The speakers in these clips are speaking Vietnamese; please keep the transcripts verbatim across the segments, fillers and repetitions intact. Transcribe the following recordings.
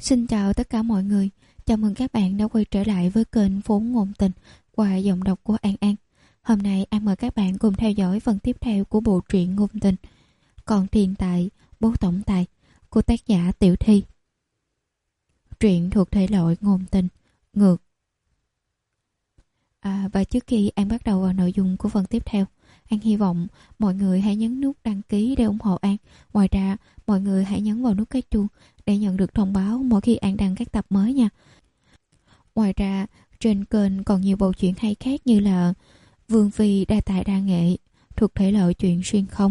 Xin chào tất cả mọi người, chào mừng các bạn đã quay trở lại với kênh Vốn Ngôn Tình qua giọng đọc của An An. Hôm nay An mời các bạn cùng theo dõi phần tiếp theo của bộ truyện ngôn tình Còn Tiền Tài, Bố Tổng Tài của tác giả Tiểu Thi. Truyện thuộc thể loại ngôn tình, ngược. À, và trước khi An bắt đầu vào nội dung của phần tiếp theo, An hy vọng mọi người hãy nhấn nút đăng ký để ủng hộ An. Ngoài ra, mọi người hãy nhấn vào nút cái chuông để nhận được thông báo mỗi khi An đăng các tập mới nha. Ngoài ra, trên kênh còn nhiều bộ truyện hay khác như là Vương Phi đa tài đa nghệ thuộc thể loại truyện xuyên không,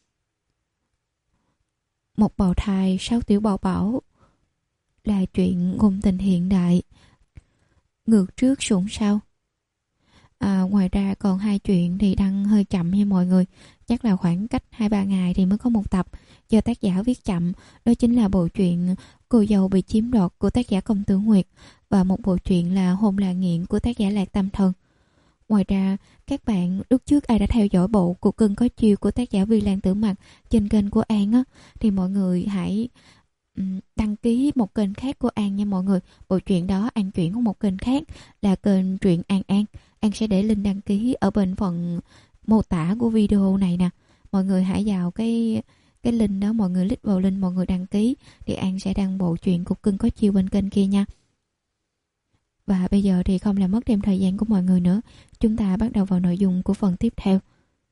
Một bào thai sáu tiểu bảo bảo là chuyện ngôn tình hiện đại, Ngược trước sủng sau. À, ngoài ra còn hai chuyện thì đăng hơi chậm nha mọi người, chắc là khoảng cách hai ba ngày thì mới có một tập do tác giả viết chậm. Đó chính là bộ truyện Cô Dâu Bị Chiếm Đoạt của tác giả Công Tử Nguyệt và một bộ truyện là Hôn Là Nghiện của tác giả Lạc Tâm Thần. Ngoài ra, các bạn lúc trước ai đã theo dõi bộ Cuộc Cưng Có Chiêu của tác giả Vi Lan Tử Mặc trên kênh của An á, thì mọi người hãy um, đăng ký một kênh khác của An nha mọi người. Bộ truyện đó An chuyển qua một kênh khác là kênh truyện An An. An sẽ để link đăng ký ở bên phần mô tả của video này nè. Mọi người hãy vào cái cái link đó, mọi người click vào link, mọi người đăng ký thì An sẽ đăng bộ truyện Cuộc Cưng Có Chiêu bên kênh kia nha. Và bây giờ thì không làm mất thêm thời gian của mọi người nữa, chúng ta bắt đầu vào nội dung của phần tiếp theo.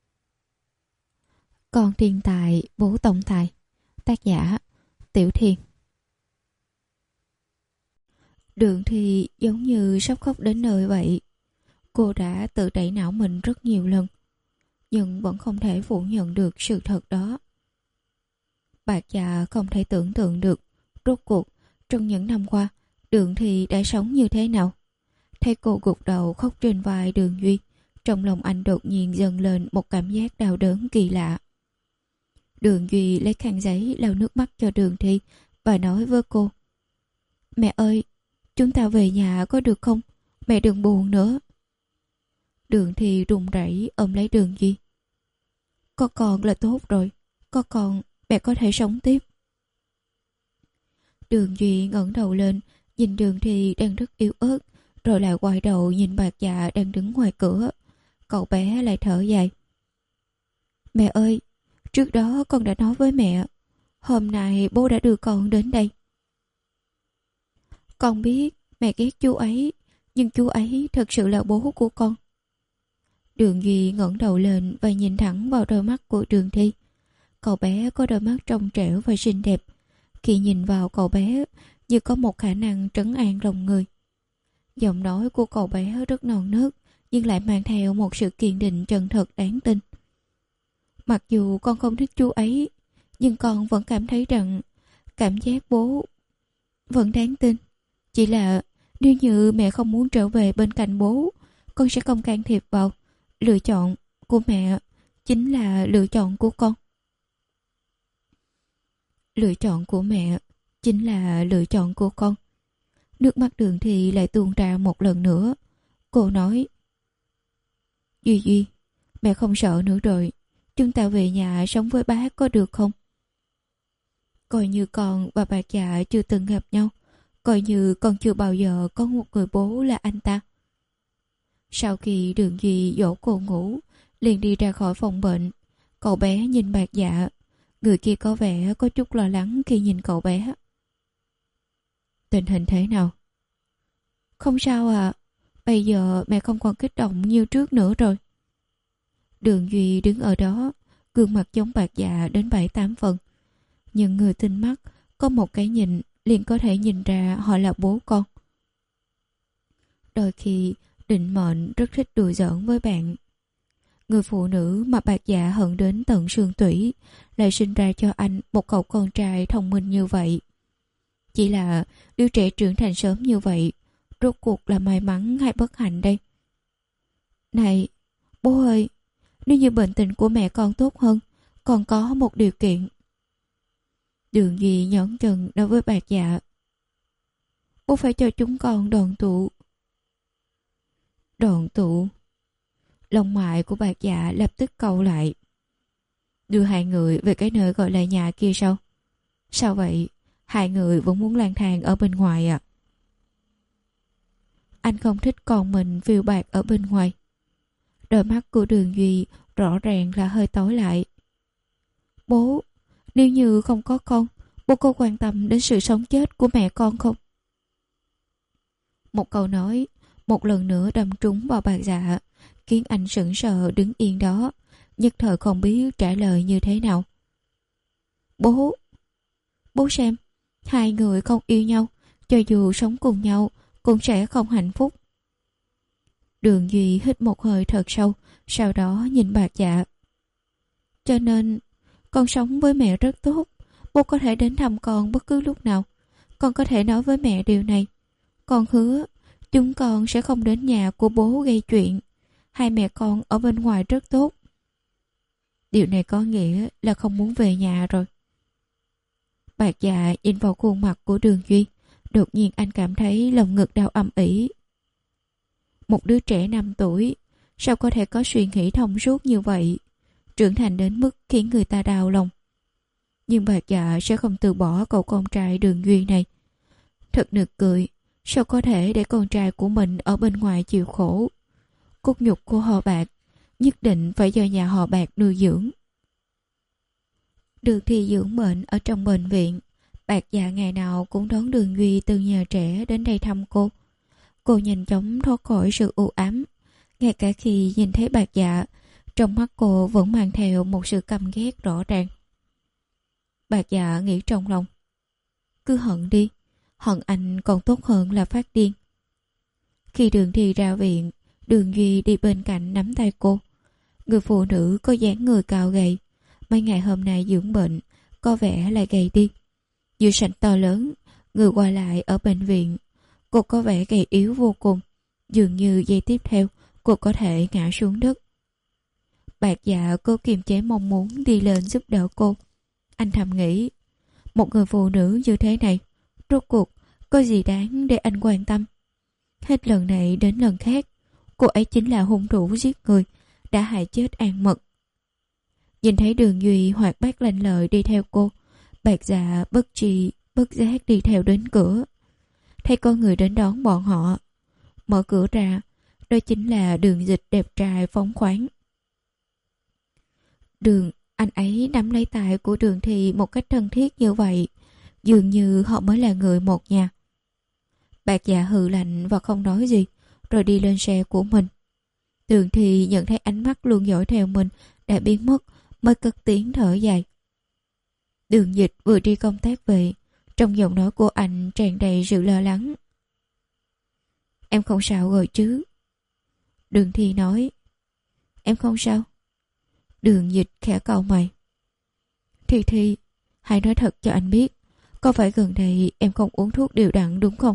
Còn Tiền Tài, Bố Tổng Tài, tác giả Tiểu Thiền. Đường thì giống như sắp khóc đến nơi vậy. Cô đã tự đẩy não mình rất nhiều lần, nhưng vẫn không thể phủ nhận được sự thật đó. Bà già không thể tưởng tượng được rốt cuộc trong những năm qua Đường thì đã sống như thế nào. Thấy cô gục đầu khóc trên vai Đường Duy, trong lòng anh đột nhiên dâng lên một cảm giác đau đớn kỳ lạ. Đường Duy lấy khăn giấy lau nước mắt cho Đường Thi và nói với cô: "Mẹ ơi, chúng ta về nhà có được không? Mẹ đừng buồn nữa." Đường Thi run rẩy ôm lấy Đường Duy. "Có con là tốt rồi, có con mẹ có thể sống tiếp." Đường Duy ngẩng đầu lên, nhìn Đường Thi đang rất yếu ớt, rồi lại quay đầu nhìn bà già đang đứng ngoài cửa. Cậu bé lại thở dài. "Mẹ ơi, trước đó con đã nói với mẹ, hôm nay bố đã đưa con đến đây. Con biết mẹ ghét chú ấy, nhưng chú ấy thật sự là bố của con." Đường Duy ngẩng đầu lên và nhìn thẳng vào đôi mắt của Đường Thi. Cậu bé có đôi mắt trong trẻo và xinh đẹp. Khi nhìn vào cậu bé như có một khả năng trấn an lòng người. Giọng nói của cậu bé rất non nớt, nhưng lại mang theo một sự kiên định chân thật đáng tin. "Mặc dù con không thích chú ấy, nhưng con vẫn cảm thấy rằng cảm giác bố vẫn đáng tin. Chỉ là nếu như mẹ không muốn trở về bên cạnh bố, con sẽ không can thiệp vào. Lựa chọn của mẹ chính là lựa chọn của con." Lựa chọn của mẹ chính là lựa chọn của con. Nước mắt Đường Thi lại tuôn ra một lần nữa. Cô nói: "Duy Duy, mẹ không sợ nữa rồi. Chúng ta về nhà sống với bác có được không? Coi như con và bà già chưa từng gặp nhau. Coi như con chưa bao giờ có một người bố là anh ta." Sau khi Đường Duy dỗ cô ngủ, liền đi ra khỏi phòng bệnh. Cậu bé nhìn bà già. Người kia có vẻ có chút lo lắng khi nhìn cậu bé. "Tình hình thế nào?" "Không sao ạ. Bây giờ mẹ không còn kích động như trước nữa rồi." Đường Duy đứng ở đó, gương mặt giống bạc dạ đến bảy tám phần. Nhưng người tinh mắt có một cái nhìn liền có thể nhìn ra họ là bố con. Đôi khi định mệnh rất thích đùa giỡn với bạn. Người phụ nữ mà bạc dạ hận đến tận xương tủy lại sinh ra cho anh một cậu con trai thông minh như vậy. Chỉ là đứa trẻ trưởng thành sớm như vậy, rốt cuộc là may mắn hay bất hạnh đây? "Này, bố ơi, nếu như bệnh tình của mẹ con tốt hơn, còn có một điều kiện." Đường Duy nhón chân nói với bạc dạ: "Bố phải cho chúng con đoàn tụ." "Đoàn tụ?" Lông mày của bạc dạ lập tức cau lại. "Đưa hai người về cái nơi gọi là nhà kia sao? Sao vậy? Hai người vẫn muốn lang thang ở bên ngoài à? Anh không thích con mình phiêu bạt ở bên ngoài. Đôi mắt của Đường Duy rõ ràng là hơi tối lại. Bố, nếu như không có con, bố có quan tâm đến sự sống chết của mẹ con không? Một câu nói một lần nữa đâm trúng vào Bạc Dạ, khiến anh sững sờ đứng yên đó, nhất thời không biết trả lời như thế nào. Bố, bố xem, hai người không yêu nhau, cho dù sống cùng nhau cũng sẽ không hạnh phúc. Đường Duy hít một hơi thật sâu, sau đó nhìn Bạc Dạ. Cho nên, con sống với mẹ rất tốt, bố có thể đến thăm con bất cứ lúc nào. Con có thể nói với mẹ điều này. Con hứa, chúng con sẽ không đến nhà của bố gây chuyện. Hai mẹ con ở bên ngoài rất tốt. Điều này có nghĩa là không muốn về nhà rồi. Bạc Dạ nhìn vào khuôn mặt của Đường Duy, đột nhiên anh cảm thấy lồng ngực đau âm ỉ. Một đứa trẻ năm tuổi, sao có thể có suy nghĩ thông suốt như vậy, trưởng thành đến mức khiến người ta đau lòng. Nhưng Bạc Dạ sẽ không từ bỏ cậu con trai Đường Duy này. Thật nực cười, sao có thể để con trai của mình ở bên ngoài chịu khổ. Cốt nhục của họ Bạc nhất định phải do nhà họ Bạc nuôi dưỡng. Đường Thi dưỡng bệnh ở trong bệnh viện. Bạc Dạ ngày nào cũng đón Đường Duy từ nhà trẻ đến đây thăm cô. Cô nhanh chóng thoát khỏi sự u ám. Ngay cả khi nhìn thấy Bạc Dạ, trong mắt cô vẫn mang theo một sự căm ghét rõ ràng. Bạc Dạ nghĩ trong lòng, cứ hận đi, hận anh còn tốt hơn là phát điên. Khi Đường Thi ra viện, Đường Duy đi bên cạnh nắm tay cô. Người phụ nữ có dáng người cao gầy, mấy ngày hôm nay dưỡng bệnh, có vẻ lại gầy đi. Dư sảnh to lớn, người qua lại ở bệnh viện. Cô có vẻ gầy yếu vô cùng, dường như giây tiếp theo cô có thể ngã xuống đất. Bạc Dạ cô kiềm chế mong muốn đi lên giúp đỡ cô. Anh thầm nghĩ, một người phụ nữ như thế này, rốt cuộc có gì đáng để anh quan tâm. Hết lần này đến lần khác, cô ấy chính là hung thủ giết người, đã hại chết An Mật. Nhìn thấy Đường Duy hoạt bát lanh lợi đi theo cô, Bạc Dạ bất tri bất giác đi theo đến cửa. Thấy có người đến đón bọn họ, mở cửa ra, đó chính là Đường Dịch đẹp trai phóng khoáng. Đường, anh ấy nắm lấy tay của Đường Thi một cách thân thiết như vậy, dường như họ mới là người một nhà. Bạc Dạ hừ lạnh và không nói gì, rồi đi lên xe của mình. Đường Thi nhận thấy ánh mắt luôn dõi theo mình đã biến mất, mới cất tiếng thở dài. Đường Dịch vừa đi công tác về, trong giọng nói của anh tràn đầy sự lo lắng. Em không sao rồi chứ? Đường Thi nói. Em không sao. Đường Dịch khẽ cau mày. Thi Thi, hãy nói thật cho anh biết, có phải gần đây em không uống thuốc đều đặn đúng không?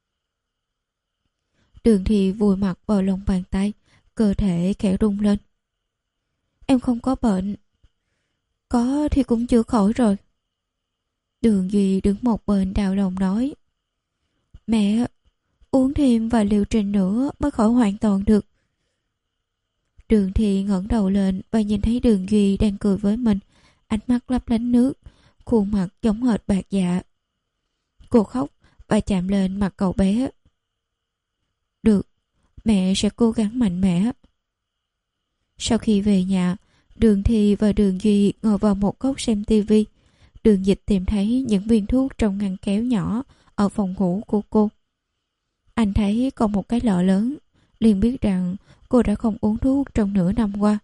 Đường Thi vùi mặt vào lòng bàn tay, cơ thể khẽ rung lên. Em không có bệnh. Có thì cũng chưa khỏi rồi. Đường Duy đứng một bên đau lòng nói. Mẹ, uống thêm vài liệu trình nữa mới khỏi hoàn toàn được. Đường Thi ngẩng đầu lên và nhìn thấy Đường Duy đang cười với mình, ánh mắt lấp lánh nước, khuôn mặt giống hệt Bạc Dạ. Cô khóc và chạm lên mặt cậu bé. Được, mẹ sẽ cố gắng mạnh mẽ. Sau khi về nhà, Đường Thi và Đường Duy ngồi vào một góc xem tivi. Đường Dịch tìm thấy những viên thuốc trong ngăn kéo nhỏ ở phòng ngủ của cô. Anh thấy còn một cái lọ lớn, liền biết rằng cô đã không uống thuốc trong nửa năm qua.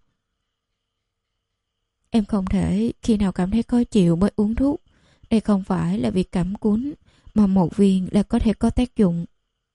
Em không thể khi nào cảm thấy khó chịu mới uống thuốc. Đây không phải là việc cảm cúm, mà một viên là có thể có tác dụng.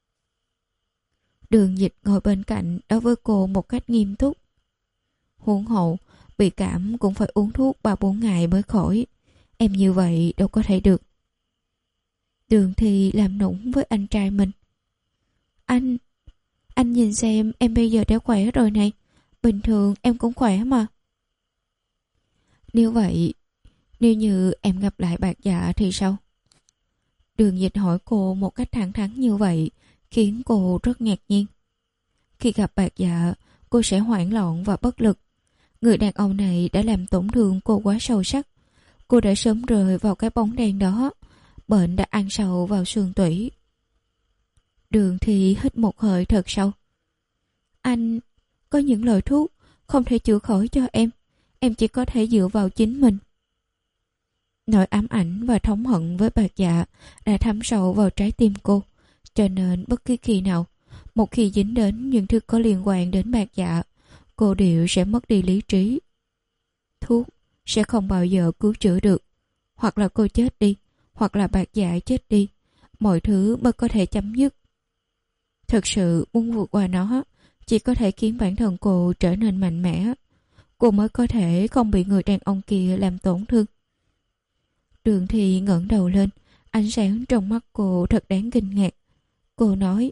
Đường Dịch ngồi bên cạnh đối với cô một cách nghiêm túc. Huống hộ, bị cảm cũng phải uống thuốc ba bốn ngày mới khỏi. Em như vậy đâu có thể được. Đường Thi làm nũng với anh trai mình. Anh, anh nhìn xem em bây giờ đã khỏe rồi này. Bình thường em cũng khỏe mà. Nếu vậy, nếu như em gặp lại Bạc Dạ thì sao? Đường Dịch hỏi cô một cách thẳng thắn như vậy, khiến cô rất ngạc nhiên. Khi gặp Bạc Dạ, cô sẽ hoảng loạn và bất lực. Người đàn ông này đã làm tổn thương cô quá sâu sắc. Cô đã sớm rơi vào cái bóng đen đó. bệnh đã ăn sâu vào xương tủy. Đường Thi hít một hơi thật sâu. Anh, có những loại thuốc không thể chữa khỏi cho em. Em chỉ có thể dựa vào chính mình. Nỗi ám ảnh và thống hận với Bạc Dạ đã thấm sâu vào trái tim cô. Cho nên bất cứ khi nào, một khi dính đến những thứ có liên quan đến Bạc Dạ, cô đều sẽ mất đi lý trí. Thuốc sẽ không bao giờ cứu chữa được. Hoặc là cô chết đi, hoặc là Bạc Dạ chết đi. Mọi thứ mới có thể chấm dứt. Thực sự muốn vượt qua nó, chỉ có thể khiến bản thân cô trở nên mạnh mẽ. Cô mới có thể không bị người đàn ông kia làm tổn thương. Đường Thi ngẩng đầu lên, ánh sáng trong mắt cô thật đáng kinh ngạc. Cô nói: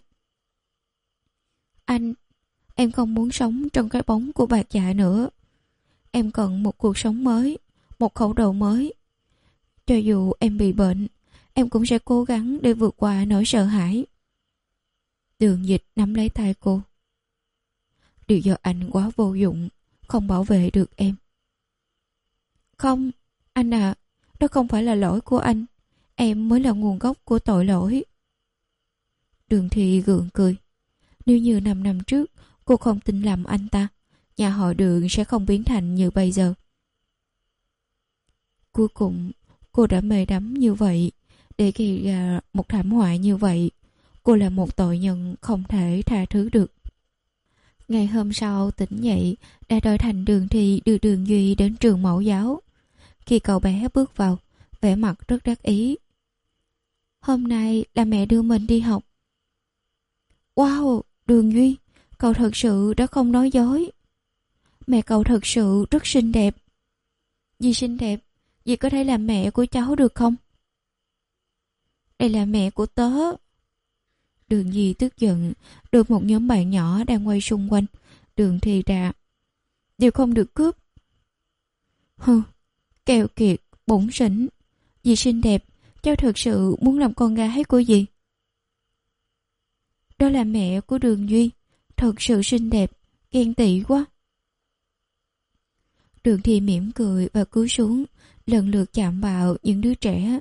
Anh, em không muốn sống trong cái bóng của Bạc Dạ nữa. Em cần một cuộc sống mới, một khẩu đầu mới. Cho dù em bị bệnh, em cũng sẽ cố gắng để vượt qua nỗi sợ hãi. Đường Dịch nắm lấy tay cô. Điều do anh quá vô dụng, không bảo vệ được em. Không, anh à, đó không phải là lỗi của anh. Em mới là nguồn gốc của tội lỗi. Đường Thi gượng cười. Nếu như năm năm trước cô không tin lầm anh ta, nhà họ Đường sẽ không biến thành như bây giờ. Cuối cùng cô đã mê đắm như vậy, để gây ra một thảm họa như vậy. Cô là một tội nhân không thể tha thứ được. Ngày hôm sau tỉnh dậy, đã đổi thành Đường Thi đưa Đường Duy đến trường mẫu giáo. Khi cậu bé bước vào, vẻ mặt rất đắc ý. Hôm nay là mẹ đưa mình đi học. Wow, Đường Duy, cậu thật sự đã không nói dối. Mẹ cậu thật sự rất xinh đẹp. Dì xinh đẹp, dì có thể làm mẹ của cháu được không? Đây là mẹ của tớ. Đường Duy tức giận, đưa một nhóm bạn nhỏ đang quay xung quanh. Đường Thi ra: đều không được cướp. Hừ, keo kiệt, bủn xỉn. Dì xinh đẹp, cháu thật sự muốn làm con gái của dì. Đó là mẹ của Đường Duy, thật sự xinh đẹp, ghen tị quá. Đường Thi mỉm cười và cúi xuống, lần lượt chạm vào những đứa trẻ.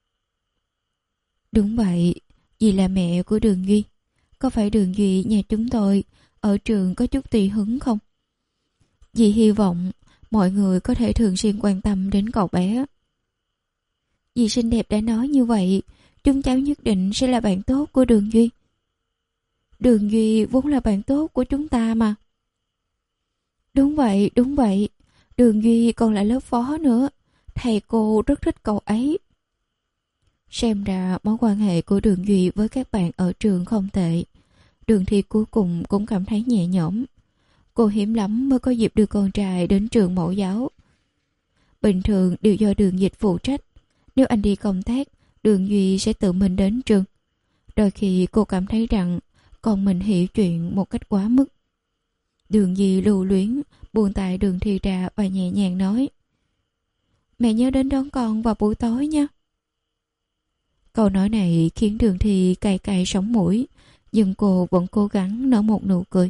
Đúng vậy, dì là mẹ của Đường Duy. Có phải Đường Duy nhà chúng tôi ở trường có chút tùy hứng không? Dì hy vọng mọi người có thể thường xuyên quan tâm đến cậu bé. Dì xinh đẹp đã nói như vậy, chúng cháu nhất định sẽ là bạn tốt của Đường Duy. Đường Duy vốn là bạn tốt của chúng ta mà. Đúng vậy, đúng vậy. Đường Duy còn là lớp phó nữa. Thầy cô rất thích cậu ấy. Xem ra mối quan hệ của Đường Duy với các bạn ở trường không tệ. Đường Thi cuối cùng cũng cảm thấy nhẹ nhõm. Cô hiếm lắm mới có dịp đưa con trai đến trường mẫu giáo. Bình thường đều do Đường Dịch phụ trách. Nếu anh đi công tác, Đường Duy sẽ tự mình đến trường. Đôi khi cô cảm thấy rằng con mình hiểu chuyện một cách quá mức. Đường Duy lưu luyến, buông tay Đường Thi ra và nhẹ nhàng nói: Mẹ nhớ đến đón con vào buổi tối nha. Câu nói này khiến Đường Thi cay cay sống mũi, nhưng cô vẫn cố gắng nở một nụ cười.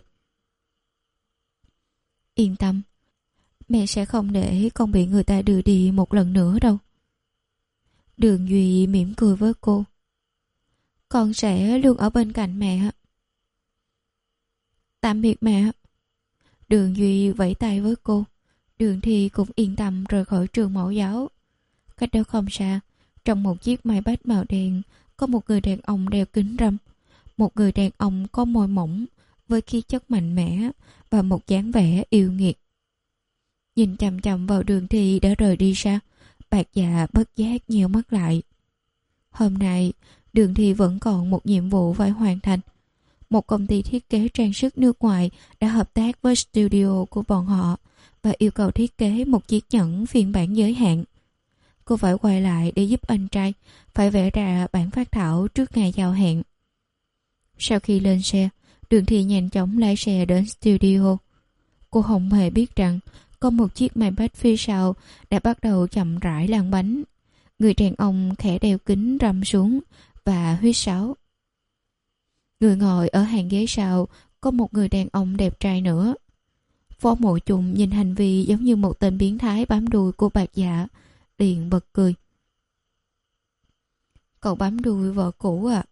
Yên tâm, mẹ sẽ không để con bị người ta đưa đi một lần nữa đâu. Đường Duy mỉm cười với cô. Con sẽ luôn ở bên cạnh mẹ. Tạm biệt mẹ. Đường Duy vẫy tay với cô. Đường Thi cũng yên tâm rời khỏi trường mẫu giáo. Cách đó không xa, trong một chiếc mai bách màu đen, có một người đàn ông đeo kính râm. Một người đàn ông có môi mỏng, với khí chất mạnh mẽ và một dáng vẻ yêu nghiệt. Nhìn chằm chằm vào Đường Thi đã rời đi xa, Bạc Dạ bất giác nheo mắt lại. Hôm nay, Đường Thi vẫn còn một nhiệm vụ phải hoàn thành. Một công ty thiết kế trang sức nước ngoài đã hợp tác với studio của bọn họ và yêu cầu thiết kế một chiếc nhẫn phiên bản giới hạn. Cô phải quay lại để giúp anh trai phải vẽ ra bản phác thảo trước ngày giao hẹn. Sau khi lên xe, Đường Thi nhanh chóng lái xe đến studio. Cô không hề biết rằng có một chiếc Maybach phía sau đã bắt đầu chậm rãi lăn bánh. Người đàn ông khẽ đeo kính râm xuống và huýt sáo. Người ngồi ở hàng ghế sau có một người đàn ông đẹp trai nữa. Phó Mộ Trùng nhìn hành vi giống như một tên biến thái bám đuôi của Bạc Dạ, liền bật cười. Cậu bám đuôi vợ cũ à?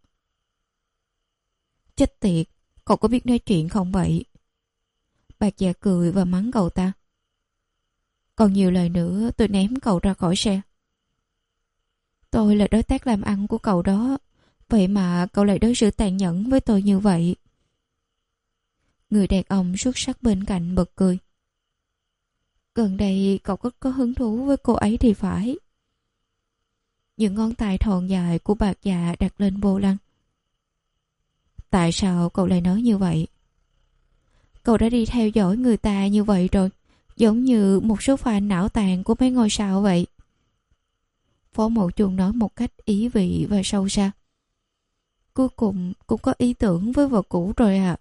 Chết tiệt, cậu có biết nói chuyện không vậy? Bạc Dạ cười và mắng cậu ta. Còn nhiều lời nữa tôi ném cậu ra khỏi xe. Tôi là đối tác làm ăn của cậu đó, vậy mà cậu lại đối xử tàn nhẫn với tôi như vậy. Người đàn ông xuất sắc bên cạnh bật cười. Gần đây cậu có có hứng thú với cô ấy thì phải. Những ngón tay thon dài của Bạc Dạ đặt lên vô lăng. Tại sao cậu lại nói như vậy? Cậu đã đi theo dõi người ta như vậy rồi, giống như một số fan não tàn của mấy ngôi sao vậy. Phó Mậu Trung nói một cách ý vị và sâu xa. Cuối cùng cũng có ý tưởng với vợ cũ rồi à?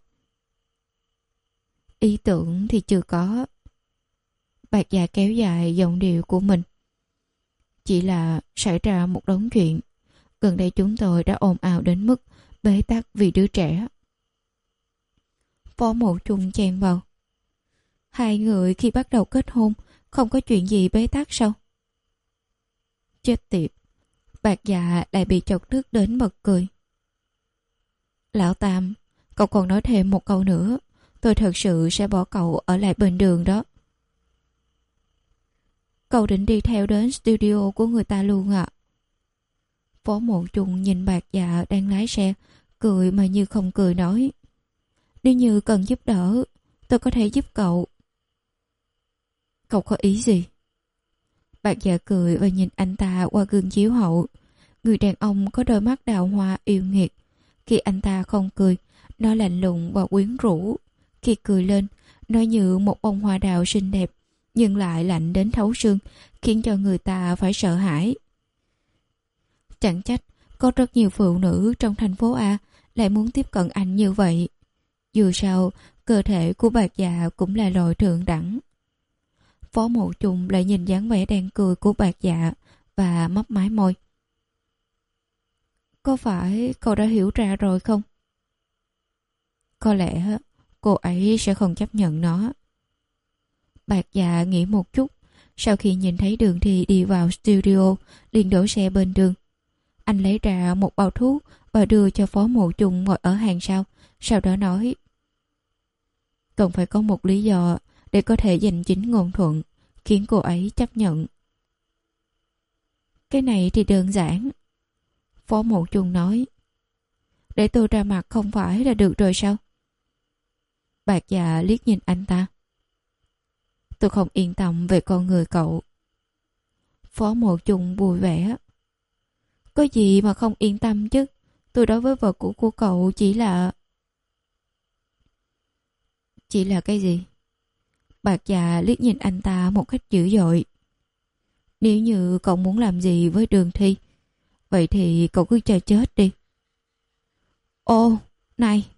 Ý tưởng thì chưa có. Bạc Dạ kéo dài giọng điệu của mình. Chỉ là xảy ra một đống chuyện. Gần đây chúng tôi đã ồn ào đến mức bế tắc vì đứa trẻ. Phó Mậu Trung chen vào. Hai người khi bắt đầu kết hôn không có chuyện gì bế tắc sao? Chết tiệt. Bạc Dạ lại bị chọc tức đến bật cười. Lão Tam, cậu còn nói thêm một câu nữa, tôi thật sự sẽ bỏ cậu ở lại bên đường đó. Cậu định đi theo đến studio của người ta luôn ạ? À? Phó Mậu Trung nhìn Bạc Dạ đang lái xe, cười mà như không cười nói. Nếu như cần giúp đỡ, tôi có thể giúp cậu. Cậu có ý gì? Bạc Dạ cười và nhìn anh ta qua gương chiếu hậu. Người đàn ông có đôi mắt đào hoa yêu nghiệt. Khi anh ta không cười, nó lạnh lùng và quyến rũ. Khi cười lên, nó như một bông hoa đào xinh đẹp, nhưng lại lạnh đến thấu xương, khiến cho người ta phải sợ hãi. Chẳng trách có rất nhiều phụ nữ trong thành phố A lại muốn tiếp cận anh như vậy. Dù sao, cơ thể của Bạc Dạ cũng là loại thượng đẳng. Phó Mậu Trung lại nhìn dáng vẻ đang cười của Bạc Dạ và mấp máy môi. Có phải cậu đã hiểu ra rồi không? Có lẽ cô ấy sẽ không chấp nhận nó. Bạc Dạ nghĩ một chút, sau khi nhìn thấy Đường Thi đi vào studio, liền đổ xe bên đường. Anh lấy ra một bao thuốc và đưa cho Phó Mậu Trung ngồi ở hàng sau, sau đó nói. Cần phải có một lý do để có thể giành chính ngôn thuận, khiến cô ấy chấp nhận. Cái này thì đơn giản. Phó Mậu Trung nói. Để tôi ra mặt không phải là được rồi sao? Bạc Dạ liếc nhìn anh ta. Tôi không yên tâm về con người cậu. Phó Mậu Trung vui vẻ. Có gì mà không yên tâm chứ? Tôi đối với vợ cũ của cậu chỉ là... Chỉ là cái gì? Bạc Dạ liếc nhìn anh ta một cách dữ dội. Nếu như cậu muốn làm gì với Đường Thi, vậy thì cậu cứ chờ chết đi. Ô, này!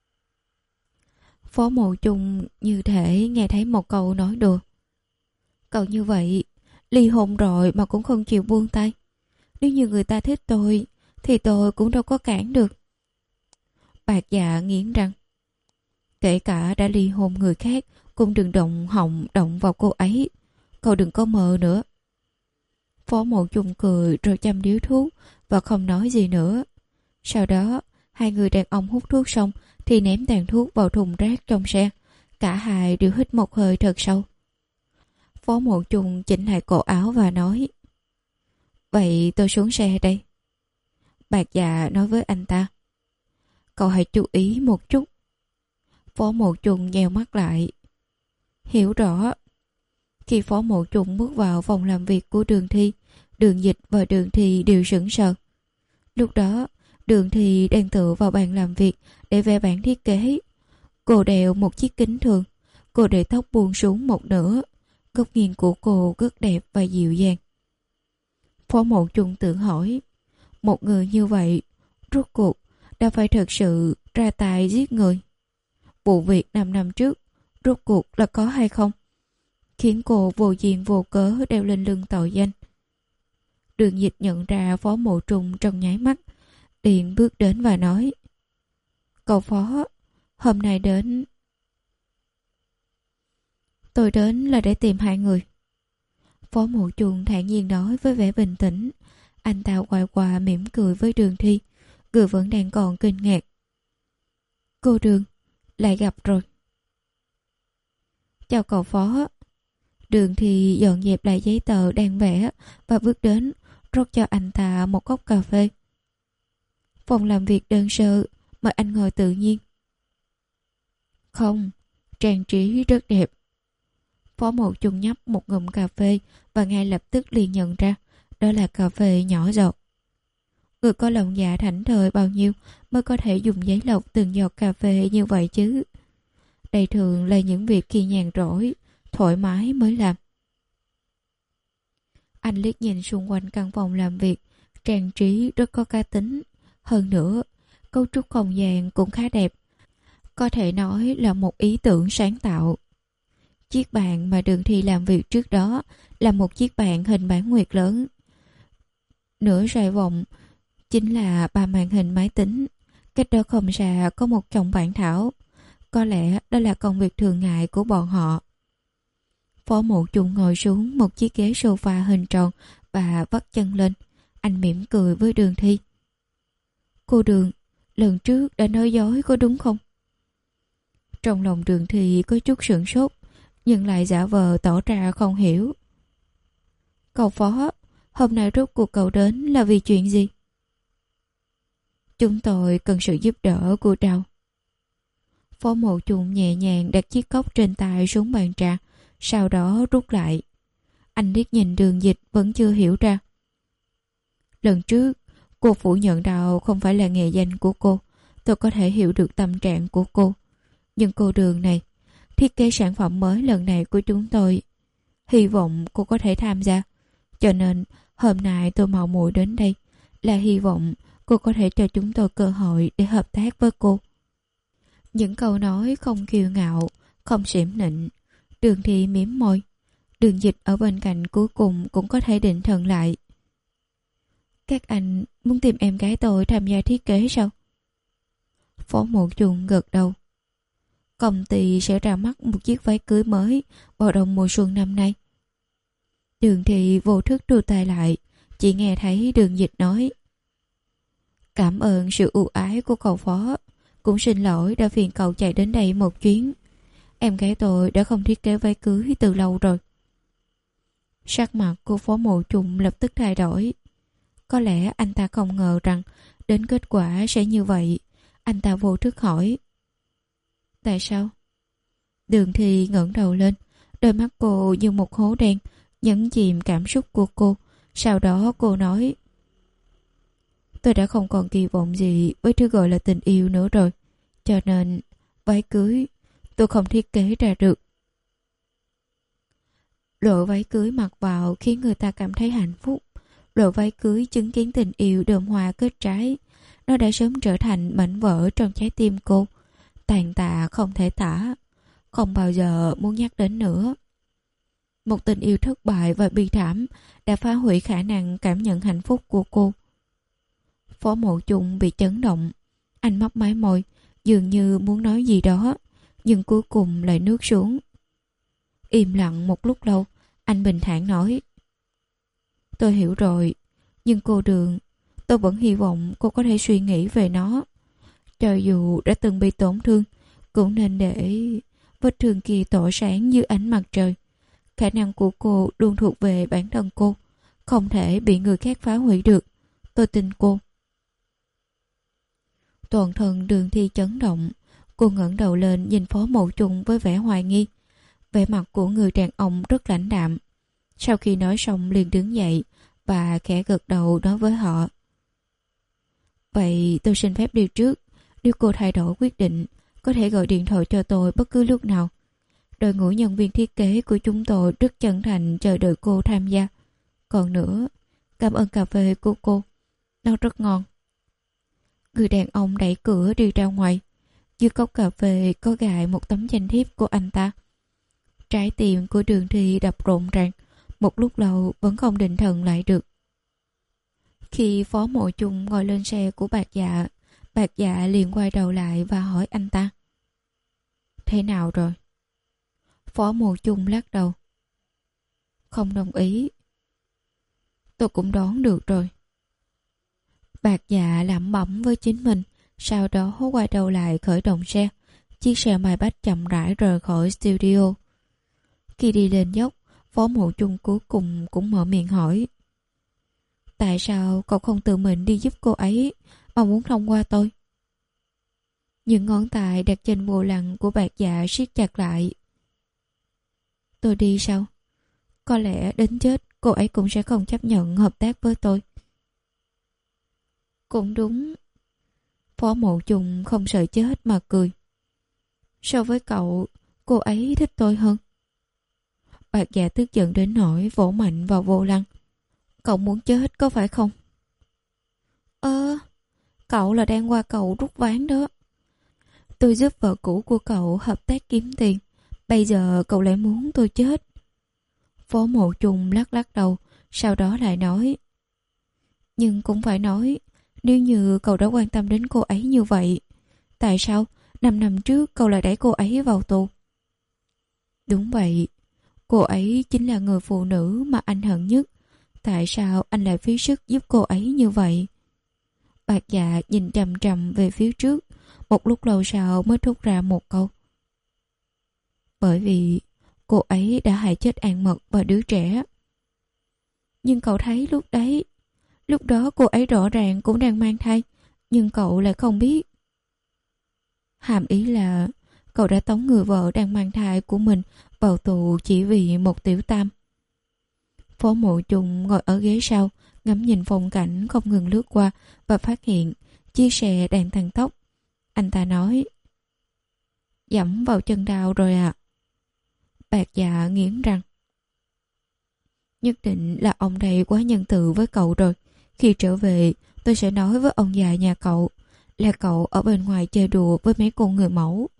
Phó Mậu Trung như thể nghe thấy một câu nói đùa. Cậu như vậy, ly hôn rồi mà cũng không chịu buông tay. Nếu như người ta thích tôi, thì tôi cũng đâu có cản được. Bạc Dạ nghiến răng. Kể cả đã ly hôn người khác, cũng đừng động họng động vào cô ấy. Cậu đừng có mơ nữa. Phó Mậu Trung cười rồi châm điếu thuốc và không nói gì nữa. Sau đó, hai người đàn ông hút thuốc xong thì ném tàn thuốc vào thùng rác trong xe. Cả hai đều hít một hơi thật sâu. Phó Mậu Trung chỉnh lại cổ áo và nói. Vậy tôi xuống xe đây. Bạc Dạ nói với anh ta. Cậu hãy chú ý một chút. Phó Mậu Trung nheo mắt lại. Hiểu rõ. Khi Phó Mậu Trung bước vào phòng làm việc của Đường Thi, Đường Dịch và Đường Thi đều sững sờ. Lúc đó, Đường Thi đang tựa vào bàn làm việc để vẽ bản thiết kế. Cô đeo một chiếc kính thường. Cô để tóc buông xuống một nửa. Góc nghiêng của cô rất đẹp và dịu dàng. Phó Mậu Trung tự hỏi, một người như vậy, rốt cuộc đã phải thật sự ra tay giết người. Vụ việc năm năm trước, rốt cuộc là có hay không? Khiến cô vô duyên vô cớ đeo lên lưng tội danh. Đường Dịch nhận ra Phó Mậu Trung trong nháy mắt, liền bước đến và nói. Cậu Phó, hôm nay đến... Tôi đến là để tìm hai người. Phó Mậu Trung thản nhiên nói với vẻ bình tĩnh. Anh ta quay qua mỉm cười với Đường Thi. Người vẫn đang còn kinh ngạc. Cô Đường, lại gặp rồi. Chào cậu Phó. Đường Thi dọn dẹp lại giấy tờ đang vẽ và bước đến, rót cho anh ta một cốc cà phê. Phòng làm việc đơn sơ, mời anh ngồi tự nhiên. Không, trang trí rất đẹp. Phó Mộ Chung nhấp một ngụm cà phê và ngay lập tức liền nhận ra đó là cà phê nhỏ giọt. Người có lòng dạ thảnh thơi bao nhiêu mới có thể dùng giấy lọc từng giọt cà phê như vậy chứ. Đây thường là những việc khi nhàn rỗi, thoải mái mới làm. Anh liếc nhìn xung quanh căn phòng làm việc, trang trí rất có cá tính. Hơn nữa, cấu trúc không gian cũng khá đẹp. Có thể nói là một ý tưởng sáng tạo. Chiếc bàn mà Đường Thi làm việc trước đó là một chiếc bàn hình bán nguyệt lớn. Nửa xoay vòng chính là ba màn hình máy tính. Cách đó không xa có một chồng bản thảo. Có lẽ đó là công việc thường ngày của bọn họ. Phó Mộ Chung ngồi xuống một chiếc ghế sofa hình tròn và vắt chân lên. Anh mỉm cười với Đường Thi. Cô Đường, lần trước đã nói dối có đúng không? Trong lòng Đường Thi có chút sửng sốt, nhưng lại giả vờ tỏ ra không hiểu. Cậu Phó, hôm nay rốt cuộc cậu đến là vì chuyện gì? Chúng tôi cần sự giúp đỡ của Trào. Phó Mộ Chung nhẹ nhàng đặt chiếc cốc trên tay xuống bàn trà, sau đó rút lại. Anh liếc nhìn Đường Dịch vẫn chưa hiểu ra. Lần trước, cô phủ nhận Đào không phải là nghề danh của cô. Tôi có thể hiểu được tâm trạng của cô. Nhưng cô Đường này, thiết kế sản phẩm mới lần này của chúng tôi, hy vọng cô có thể tham gia. Cho nên hôm nay tôi mạo muội đến đây là hy vọng cô có thể cho chúng tôi cơ hội để hợp tác với cô. Những câu nói không kiêu ngạo, không xỉm nịnh. Đường Thi mím môi. Đường Dịch ở bên cạnh cuối cùng cũng có thể định thần lại. Các anh muốn tìm em gái tôi tham gia thiết kế sao? Phó Mộ Chung gật đầu. Công ty sẽ ra mắt một chiếc váy cưới mới vào đầu mùa xuân năm nay. Đường Thi vô thức đưa tay lại, chỉ nghe thấy Đường Dịch nói. Cảm ơn sự ưu ái của cậu Phó. Cũng xin lỗi đã phiền cậu chạy đến đây một chuyến. Em gái tôi đã không thiết kế váy cưới từ lâu rồi. Sắc mặt của Phó Mộ Chung lập tức thay đổi. Có lẽ anh ta không ngờ rằng đến kết quả sẽ như vậy. Anh ta vô thức hỏi. Tại sao? Đường Thi ngẩng đầu lên. Đôi mắt cô như một hố đen nhấn chìm cảm xúc của cô. Sau đó cô nói. Tôi đã không còn kỳ vọng gì với thứ gọi là tình yêu nữa rồi. Cho nên váy cưới tôi không thiết kế ra được. Lộ váy cưới mặc vào khiến người ta cảm thấy hạnh phúc. Lộ váy cưới chứng kiến tình yêu đơm hoa kết trái. Nó đã sớm trở thành mảnh vỡ trong trái tim cô. Tàn tạ không thể tả. Không bao giờ muốn nhắc đến nữa. Một tình yêu thất bại và bi thảm đã phá hủy khả năng cảm nhận hạnh phúc của cô. Phó Mộ Chung bị chấn động. Anh mấp máy môi, dường như muốn nói gì đó, nhưng cuối cùng lại nuốt xuống. Im lặng một lúc lâu, anh bình thản nói. Tôi hiểu rồi, nhưng cô Đường, tôi vẫn hy vọng cô có thể suy nghĩ về nó. Cho dù đã từng bị tổn thương, cũng nên để vết thương kia tỏa sáng như ánh mặt trời. Khả năng của cô luôn thuộc về bản thân cô, không thể bị người khác phá hủy được. Tôi tin cô. Toàn thân Đường Thi chấn động. Cô ngẩng đầu lên nhìn Phó Mộ Chung với vẻ hoài nghi. Vẻ mặt của người đàn ông rất lãnh đạm. Sau khi nói xong liền đứng dậy và khẽ gật đầu nói với họ. Vậy tôi xin phép đi trước. Nếu cô thay đổi quyết định, có thể gọi điện thoại cho tôi bất cứ lúc nào. Đội ngũ nhân viên thiết kế của chúng tôi rất chân thành chờ đợi cô tham gia. Còn nữa, cảm ơn cà phê của cô. Nó rất ngon. Người đàn ông đẩy cửa đi ra ngoài. Dưới cốc cà phê có gài một tấm danh thiếp của anh ta. Trái tim của Đường Thi đập rộn ràng. Một lúc lâu vẫn không định thần lại được. Khi Phó Mộ Chung ngồi lên xe của Bạc Dạ, Bạc Dạ liền quay đầu lại và hỏi anh ta. Thế nào rồi? Phó Mộ Chung lắc đầu. Không đồng ý. Tôi cũng đoán được rồi. Bạc Dạ lẩm bẩm với chính mình, sau đó quay đầu lại khởi động xe. Chiếc xe mai bách chậm rãi rời khỏi studio. Khi đi lên dốc, Phó Mộ Chung cuối cùng cũng mở miệng hỏi: tại sao cậu không tự mình đi giúp cô ấy mà muốn thông qua tôi? Những ngón tay đặt trên vô lăng của Bạc Dạ siết chặt lại. Tôi đi sao? Có lẽ đến chết cô ấy cũng sẽ không chấp nhận hợp tác với tôi. Cũng đúng. Phó Mộ Chung không sợ chết mà cười. So với cậu, cô ấy thích tôi hơn. Bạc Dạ tức giận đến nỗi vỗ mạnh vào vô lăng. Cậu muốn chết có phải không? Ơ, cậu là đang qua cầu rút ván đó. Tôi giúp vợ cũ của cậu hợp tác kiếm tiền. Bây giờ cậu lại muốn tôi chết. Phó Mộ Chung lắc lắc đầu, sau đó lại nói: nhưng cũng phải nói, nếu như cậu đã quan tâm đến cô ấy như vậy, tại sao năm năm trước cậu lại đẩy cô ấy vào tù? Đúng vậy, cô ấy chính là người phụ nữ mà anh hận nhất. Tại sao anh lại phí sức giúp cô ấy như vậy? Bạc Dạ nhìn chằm chằm về phía trước, một lúc lâu sau mới thốt ra một câu: bởi vì cô ấy đã hại chết An Mật và đứa trẻ. Nhưng cậu thấy lúc đấy, lúc đó cô ấy rõ ràng cũng đang mang thai, nhưng cậu lại không biết. Hàm ý là cậu đã tống người vợ đang mang thai của mình vào tù chỉ vì một tiểu tam. Phó Mộ Chung ngồi ở ghế sau, ngắm nhìn phong cảnh không ngừng lướt qua và phát hiện chiếc xe đang tăng tốc. Anh ta nói: dẫm vào chân đau rồi à? Bạc Dạ nghiến răng. Nhất định là ông đây quá nhân từ với cậu rồi. Khi trở về, tôi sẽ nói với ông già nhà cậu là cậu ở bên ngoài chơi đùa với mấy cô người mẫu.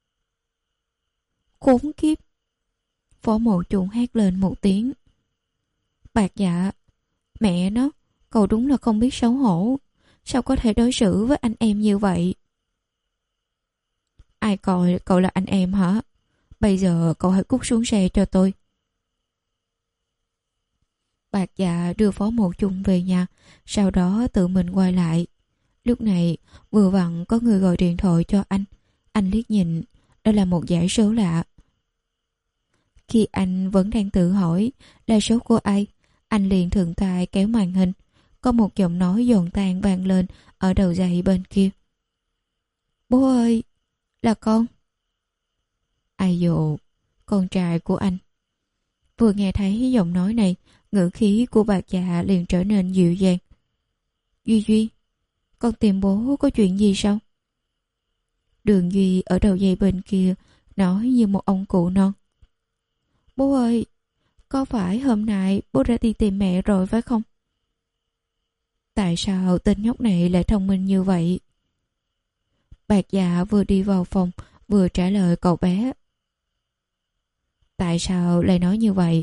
Khốn kiếp! Phó Mộ Chung hét lên một tiếng. Bạc Dạ, mẹ nó, cậu đúng là không biết xấu hổ. Sao có thể đối xử với anh em như vậy? Ai coi cậu là anh em hả? Bây giờ cậu hãy cút xuống xe cho tôi. Bạc Dạ đưa Phó Mộ Chung về nhà, sau đó tự mình quay lại. Lúc này vừa vặn có người gọi điện thoại cho anh. Anh liếc nhìn, đó là một dãy số lạ. Khi anh vẫn đang tự hỏi là số của ai, anh liền thuận tay kéo màn hình. Có một giọng nói giòn tan vang lên ở đầu dây bên kia. Bố ơi, là con. Ai dồ, con trai của anh. Vừa nghe thấy giọng nói này, ngữ khí của Bạc Dạ liền trở nên dịu dàng. Duy Duy, con tìm bố có chuyện gì sao? Đường Duy ở đầu dây bên kia nói như một ông cụ non. Bố ơi, có phải hôm nay bố đã đi tìm mẹ rồi phải không? Tại sao tên nhóc này lại thông minh như vậy? Bạc Dạ vừa đi vào phòng vừa trả lời cậu bé. Tại sao lại nói như vậy?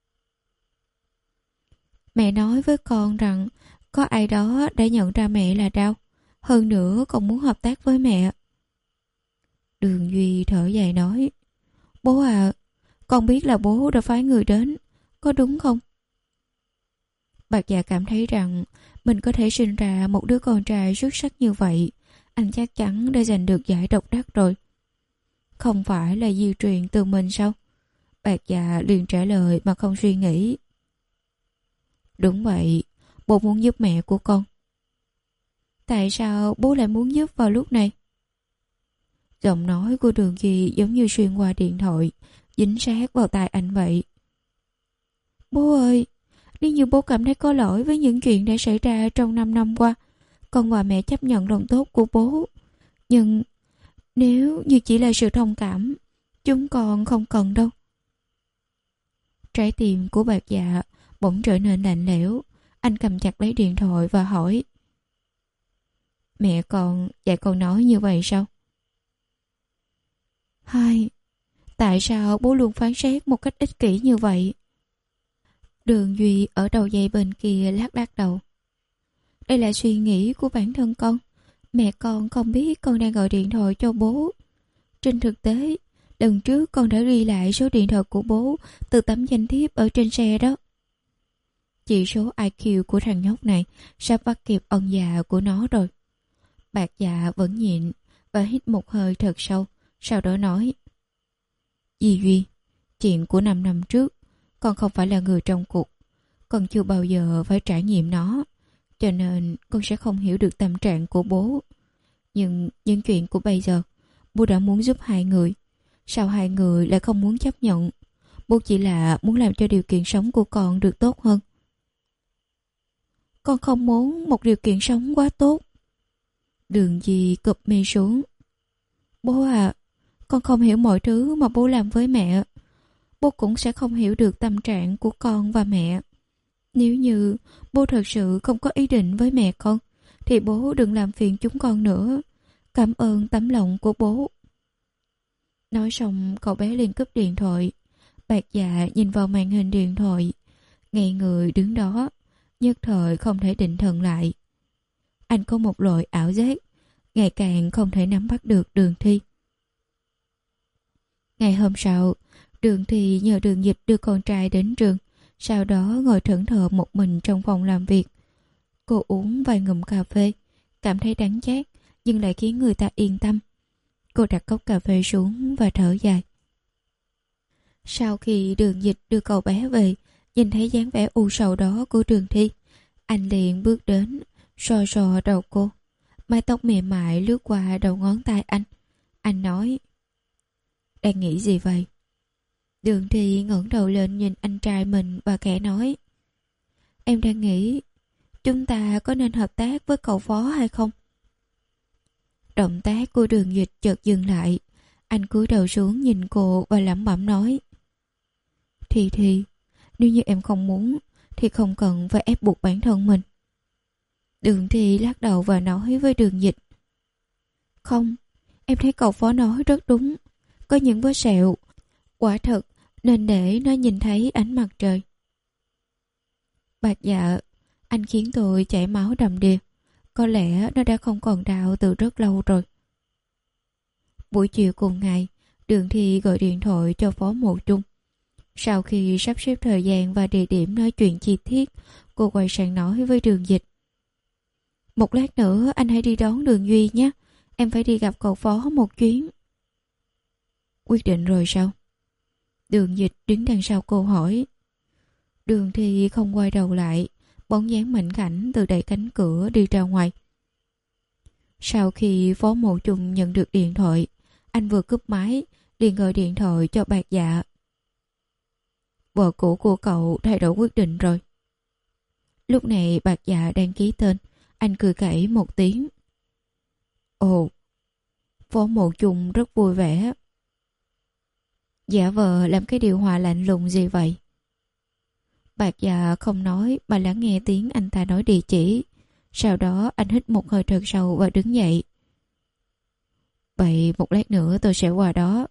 Mẹ nói với con rằng có ai đó đã nhận ra mẹ là đau. Hơn nữa còn muốn hợp tác với mẹ. Đường Duy thở dài nói. Bố à, con biết là bố đã phái người đến, có đúng không? Bạc Dạ cảm thấy rằng mình có thể sinh ra một đứa con trai xuất sắc như vậy. Anh chắc chắn đã giành được giải độc đắc rồi. Không phải là di truyền từ mình sao? Bạc Dạ liền trả lời mà không suy nghĩ. Đúng vậy, bố muốn giúp mẹ của con. Tại sao bố lại muốn giúp vào lúc này? Giọng nói của Đường Duy giống như xuyên qua điện thoại, dính sát vào tai anh vậy. Bố ơi, nếu như bố cảm thấy có lỗi với những chuyện đã xảy ra trong năm năm qua, con và mẹ chấp nhận lòng tốt của bố. Nhưng nếu như chỉ là sự thông cảm, chúng con không cần đâu. Trái tim của Bạc Dạ bỗng trở nên lạnh lẽo. Anh cầm chặt lấy điện thoại và hỏi. Mẹ con dạy con nói như vậy sao? Hai, tại sao bố luôn phán xét một cách ích kỷ như vậy? Đường Duy ở đầu dây bên kia lắc lắc đầu. Đây là suy nghĩ của bản thân con. Mẹ con không biết con đang gọi điện thoại cho bố. Trên thực tế, lần trước con đã ghi lại số điện thoại của bố từ tấm danh thiếp ở trên xe đó. Chỉ số i kiu của thằng nhóc này sắp bắt kịp ông già của nó rồi. Bạc Dạ vẫn nhịn và hít một hơi thật sâu, sau đó nói: Dì Duy, chuyện của năm năm trước, con không phải là người trong cuộc, con chưa bao giờ phải trải nghiệm nó, cho nên con sẽ không hiểu được tâm trạng của bố. Nhưng những chuyện của bây giờ, bố đã muốn giúp hai người. Sao hai người lại không muốn chấp nhận? Bố chỉ là muốn làm cho điều kiện sống của con được tốt hơn. Con không muốn một điều kiện sống quá tốt. Đường Di cụp mi xuống. Bố à, con không hiểu mọi thứ mà bố làm với mẹ. Bố cũng sẽ không hiểu được tâm trạng của con và mẹ. Nếu như bố thật sự không có ý định với mẹ con, thì bố đừng làm phiền chúng con nữa. Cảm ơn tấm lòng của bố. Nói xong cậu bé liền cúp điện thoại. Bạc Dạ nhìn vào màn hình điện thoại, ngay người đứng đó, nhất thời không thể định thần lại. Anh có một loại ảo giác, ngày càng không thể nắm bắt được Đường Thi. Ngày hôm sau, Đường Thi nhờ Đường Dịch đưa con trai đến trường, sau đó ngồi thẫn thờ một mình trong phòng làm việc. Cô uống vài ngụm cà phê, cảm thấy đắng chát nhưng lại khiến người ta yên tâm. Cô đặt cốc cà phê xuống và thở dài. Sau khi Đường Dịch đưa cậu bé về, nhìn thấy dáng vẻ u sầu đó của Đường Thi, anh liền bước đến, so so đầu cô. Mái tóc mềm mại lướt qua đầu ngón tay anh. Anh nói: Đang nghĩ gì vậy? Đường Thi ngẩng đầu lên nhìn anh trai mình và khẽ nói: Em đang nghĩ chúng ta có nên hợp tác với cậu Phó hay không? Động tác của Đường Dịch chợt dừng lại. Anh cúi đầu xuống nhìn cô và lẩm bẩm nói: Thì thì, nếu như em không muốn thì không cần phải ép buộc bản thân mình. Đường Thi lắc đầu và nói với Đường Dịch: Không, em thấy cậu Phó nói rất đúng. Có những vết sẹo, quả thật nên để nó nhìn thấy ánh mặt trời. Bạc Dạ, anh khiến tôi chảy máu đầm đìa. Có lẽ nó đã không còn đau từ rất lâu rồi. Buổi chiều cùng ngày, Đường Thi gọi điện thoại cho Phó Mộ Trung. Sau khi sắp xếp thời gian và địa điểm nói chuyện chi tiết, cô quay sang nói với Đường Dịch: Một lát nữa anh hãy đi đón Đường Duy nhé. Em phải đi gặp cậu Phó một chuyến. Quyết định rồi sao? Đường Dịch đứng đằng sau cô hỏi. Đường Thi không quay đầu lại, bóng dáng mảnh khảnh từ đẩy cánh cửa đi ra ngoài. Sau khi Phó Mộ Trung nhận được điện thoại, anh vừa cúp máy liền gọi điện thoại cho Bạc Dạ. Vợ cũ của cậu thay đổi quyết định rồi. Lúc này Bạc Dạ đang ký tên. Anh cười khẩy một tiếng. Ồ. Phó Mộ Trung rất vui vẻ. Giả vờ làm cái điều hòa lạnh lùng gì vậy? Bạc Dạ không nói mà lắng nghe tiếng anh ta nói địa chỉ. Sau đó anh hít một hơi thật sâu và đứng dậy. Vậy một lát nữa tôi sẽ qua đó.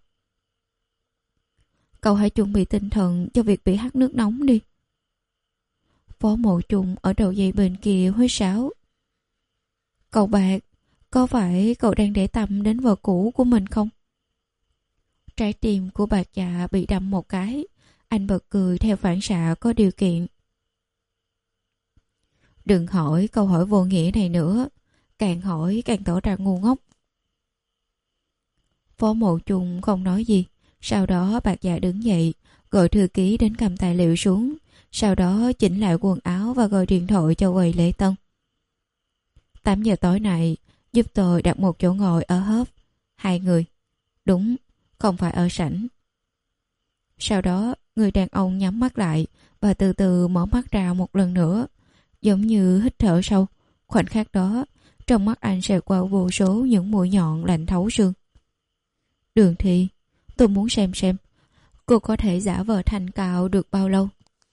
Cậu hãy chuẩn bị tinh thần cho việc bị hắt nước nóng đi. Phó Mộ Trung ở đầu dây bên kia huýt sáo. Cậu Bạc, có phải cậu đang để tâm đến vợ cũ của mình không? Trái tim của Bạc Dạ bị đâm một cái. Anh bật cười theo phản xạ có điều kiện. Đừng hỏi câu hỏi vô nghĩa này nữa. Càng hỏi càng tỏ ra ngu ngốc. Phó Mộ Trung không nói gì. Sau đó Bạc Dạ đứng dậy, gọi thư ký đến cầm tài liệu xuống. Sau đó chỉnh lại quần áo và gọi điện thoại cho quầy lễ tân. tám giờ tối nay giúp tôi đặt một chỗ ngồi ở hớp. Hai người. Đúng, không phải ở sảnh. Sau đó người đàn ông nhắm mắt lại và từ từ mở mắt ra một lần nữa, giống như hít thở sâu. Khoảnh khắc đó, trong mắt anh xẹt qua vô số những mũi nhọn lạnh thấu xương. Đường Thi, tôi muốn xem xem cô có thể giả vờ thành cao được bao lâu.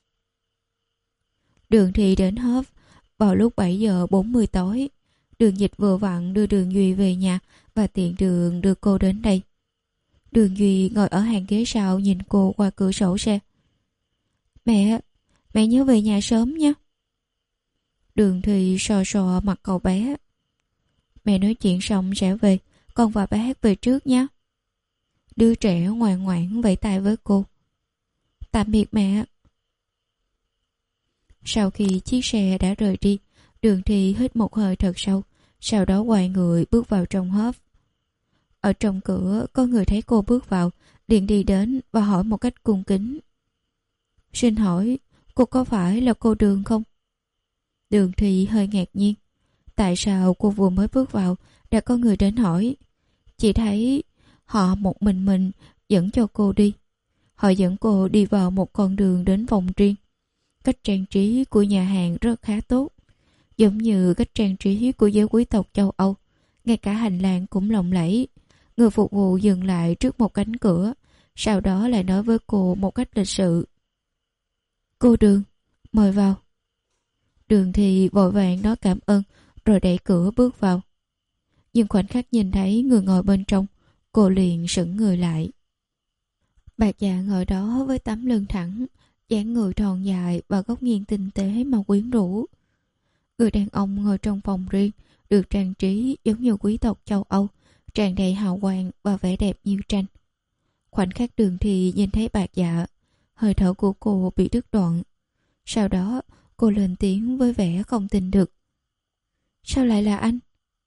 Đường Thi đến hớp vào lúc bảy giờ bốn mươi tối. Đường Dịch vừa vặn đưa Đường Duy về nhà và tiện đường đưa cô đến đây. Đường Duy ngồi ở hàng ghế sau nhìn cô qua cửa sổ xe. Mẹ, mẹ nhớ về nhà sớm nhé. Đường Thi so so mặt cậu bé. Mẹ nói chuyện xong sẽ về, con và bác về trước nhé. Đứa trẻ ngoan ngoãn vẫy tay với cô. Tạm biệt mẹ. Sau khi chiếc xe đã rời đi, Đường Thi hít một hơi thật sâu, sau đó quay người bước vào trong hớp. Ở trong cửa, có người thấy cô bước vào, liền đi đến và hỏi một cách cung kính. Xin hỏi, cô có phải là cô Đường không? Đường Thi hơi ngạc nhiên. Tại sao cô vừa mới bước vào đã có người đến hỏi? Chỉ thấy họ một mình mình dẫn cho cô đi. Họ dẫn cô đi vào một con đường đến phòng riêng. Cách trang trí của nhà hàng rất khá tốt, giống như cách trang trí của giới quý tộc châu Âu. Ngay cả hành lang cũng lộng lẫy. Người phục vụ dừng lại trước một cánh cửa, sau đó lại nói với cô một cách lịch sự. Cô Đường, mời vào. Đường thì vội vàng nói cảm ơn, rồi đẩy cửa bước vào. Nhưng khoảnh khắc nhìn thấy người ngồi bên trong, cô liền sững người lại. Bạc Dạ ngồi đó với tấm lưng thẳng, dáng người thon dài và góc nghiêng tinh tế mà quyến rũ. Người đàn ông ngồi trong phòng riêng, được trang trí giống như quý tộc châu Âu, tràn đầy hào quang và vẻ đẹp như tranh. Khoảnh khắc Đường Thi nhìn thấy Bạc Dạ, hơi thở của cô bị đứt đoạn. Sau đó, cô lên tiếng với vẻ không tin được. Sao lại là anh?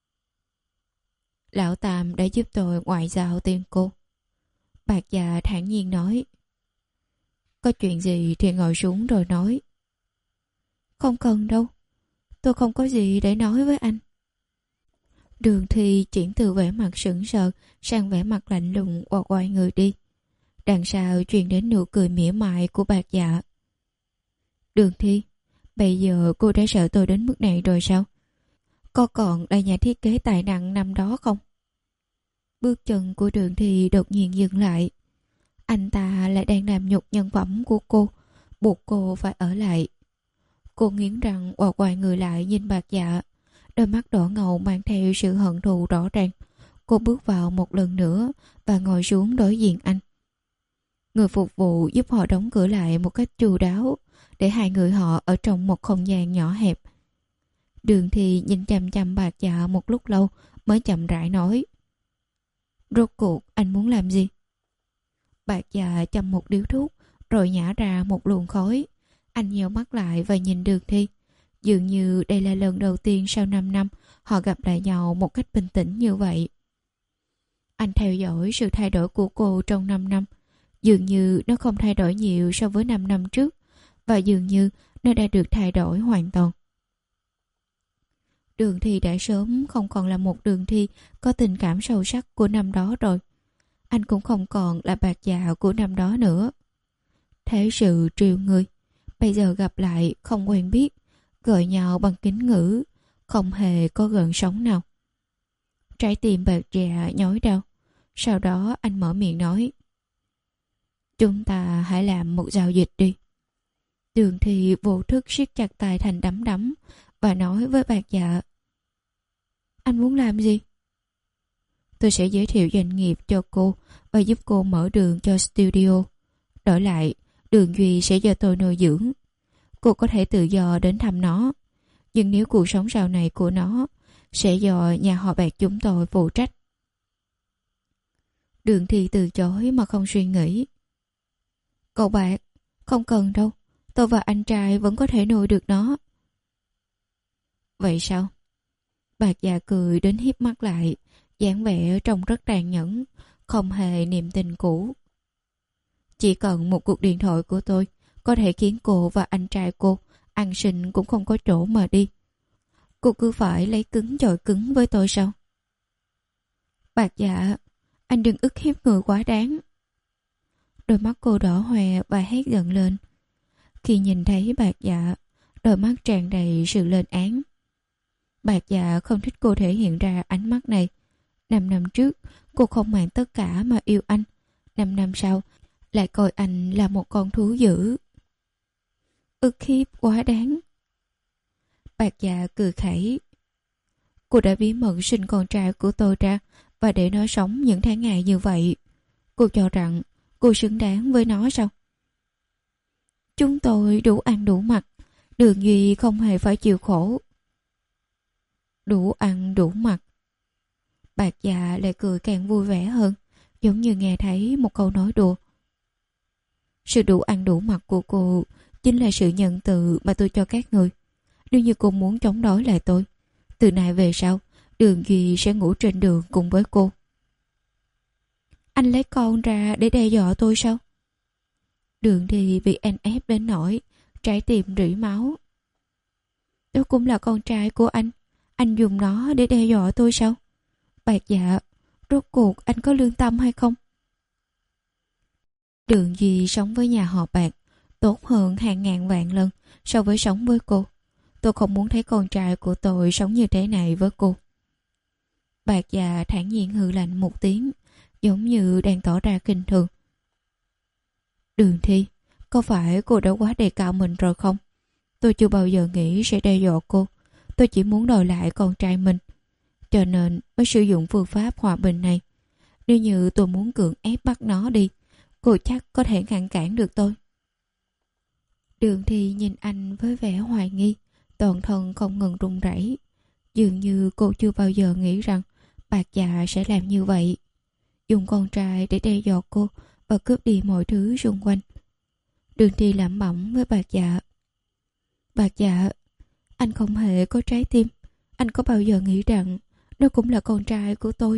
Lão Tam đã giúp tôi ngoại giao tiền cô. Bạc Dạ thản nhiên nói. Có chuyện gì thì ngồi xuống rồi nói. Không cần đâu, tôi không có gì để nói với anh. Đường Thi chuyển từ vẻ mặt sững sờ sang vẻ mặt lạnh lùng và quay người đi. Đằng sau truyền đến nụ cười mỉa mai của Bạc Dạ. Đường Thi, bây giờ cô đã sợ tôi đến mức này rồi sao? Có còn là nhà thiết kế tài năng năm đó không? Bước chân của Đường Thi đột nhiên dừng lại. Anh ta lại đang làm nhục nhân phẩm của cô, buộc cô phải ở lại. Cô nghiến răng và quay người lại nhìn Bạc Dạ. Đôi mắt đỏ ngầu mang theo sự hận thù rõ ràng. Cô bước vào một lần nữa và ngồi xuống đối diện anh. Người phục vụ giúp họ đóng cửa lại một cách chu đáo, để hai người họ ở trong một không gian nhỏ hẹp. Đường Thi nhìn chằm chằm Bạc Dạ một lúc lâu mới chậm rãi nói. Rốt cuộc anh muốn làm gì? Bạc Dạ châm một điếu thuốc rồi nhả ra một luồng khói. Anh nheo mắt lại và nhìn Đường Thi. Dường như đây là lần đầu tiên sau năm năm họ gặp lại nhau một cách bình tĩnh như vậy. Anh theo dõi sự thay đổi của cô trong năm năm. Dường như nó không thay đổi nhiều so với năm năm trước, và dường như nó đã được thay đổi hoàn toàn. Đường Thi đã sớm không còn là một Đường Thi có tình cảm sâu sắc của năm đó rồi. Anh cũng không còn là Bạc Dạ của năm đó nữa. Thế sự triều người, bây giờ gặp lại không quen biết, gọi nhau bằng kính ngữ, không hề có gợn sóng nào. Trái tim Bạc Dạ nhói đau. Sau đó anh mở miệng nói. Chúng ta hãy làm một giao dịch đi. Đường Thi vô thức siết chặt tay thành đấm đấm và nói với Bạc Dạ. Anh muốn làm gì? Tôi sẽ giới thiệu doanh nghiệp cho cô và giúp cô mở đường cho studio. Đổi lại, Đường Duy sẽ do tôi nuôi dưỡng. Cô có thể tự do đến thăm nó, nhưng nếu cuộc sống sau này của nó sẽ do nhà họ Bạc chúng tôi phụ trách. Đường Thi từ chối mà không suy nghĩ. Cậu Bạc, không cần đâu, tôi và anh trai vẫn có thể nuôi được nó. Vậy sao? Bạc Dạ cười đến hiếp mắt lại, dáng vẻ trông rất tàn nhẫn, không hề niềm tình cũ. Chỉ cần một cuộc điện thoại của tôi có thể khiến cô và anh trai cô ăn xin cũng không có chỗ mà đi. Cô cứ phải lấy cứng chọi cứng với tôi sao? Bạc Dạ, anh đừng ức hiếp người quá đáng. Đôi mắt cô đỏ hoe và hét giận lên. Khi nhìn thấy Bạc Dạ, đôi mắt tràn đầy sự lên án. Bạc Dạ không thích cô thể hiện ra ánh mắt này. Năm năm trước, cô không màng tất cả mà yêu anh. Năm năm sau, lại coi anh là một con thú dữ. Ức hiếp quá đáng. Bạc Dạ cười khẩy. Cô đã bí mật sinh con trai của tôi ra và để nó sống những tháng ngày như vậy. Cô cho rằng cô xứng đáng với nó sao? Chúng tôi đủ ăn đủ mặc, Đường Duy không hề phải chịu khổ. Đủ ăn đủ mặc. Bạc Dạ lại cười càng vui vẻ hơn, giống như nghe thấy một câu nói đùa. Sự đủ ăn đủ mặc của cô chính là sự nhận từ mà tôi cho các người. Nếu như cô muốn chống đối lại tôi, từ nay về sau, Đường Duy sẽ ngủ trên đường cùng với cô. Anh lấy con ra để đe dọa tôi sao? Đường Thi bị anh ép đến nỗi trái tim rỉ máu. Đó cũng là con trai của anh. Anh dùng nó để đe dọa tôi sao? Bạc Dạ, rốt cuộc anh có lương tâm hay không? Đường Duy sống với nhà họ Bạc tốt hơn hàng ngàn vạn lần so với sống với cô. Tôi không muốn thấy con trai của tôi sống như thế này với cô. Bạc Dạ thản nhiên hừ lạnh một tiếng, giống như đang tỏ ra khinh thường. Đường Thi, có phải cô đã quá đề cao mình rồi không? Tôi chưa bao giờ nghĩ sẽ đe dọa cô. Tôi chỉ muốn đòi lại con trai mình, cho nên mới sử dụng phương pháp hòa bình này. Nếu như tôi muốn cưỡng ép bắt nó đi, cô chắc có thể ngăn cản được tôi. Đường Thi nhìn anh với vẻ hoài nghi, toàn thân không ngừng run rẩy. Dường như cô chưa bao giờ nghĩ rằng Bạc Dạ sẽ làm như vậy, dùng con trai để đe dọa cô và cướp đi mọi thứ xung quanh. Đường Thi lẩm bẩm với Bạc Dạ. Bạc Dạ, anh không hề có trái tim. Anh có bao giờ nghĩ rằng nó cũng là con trai của tôi?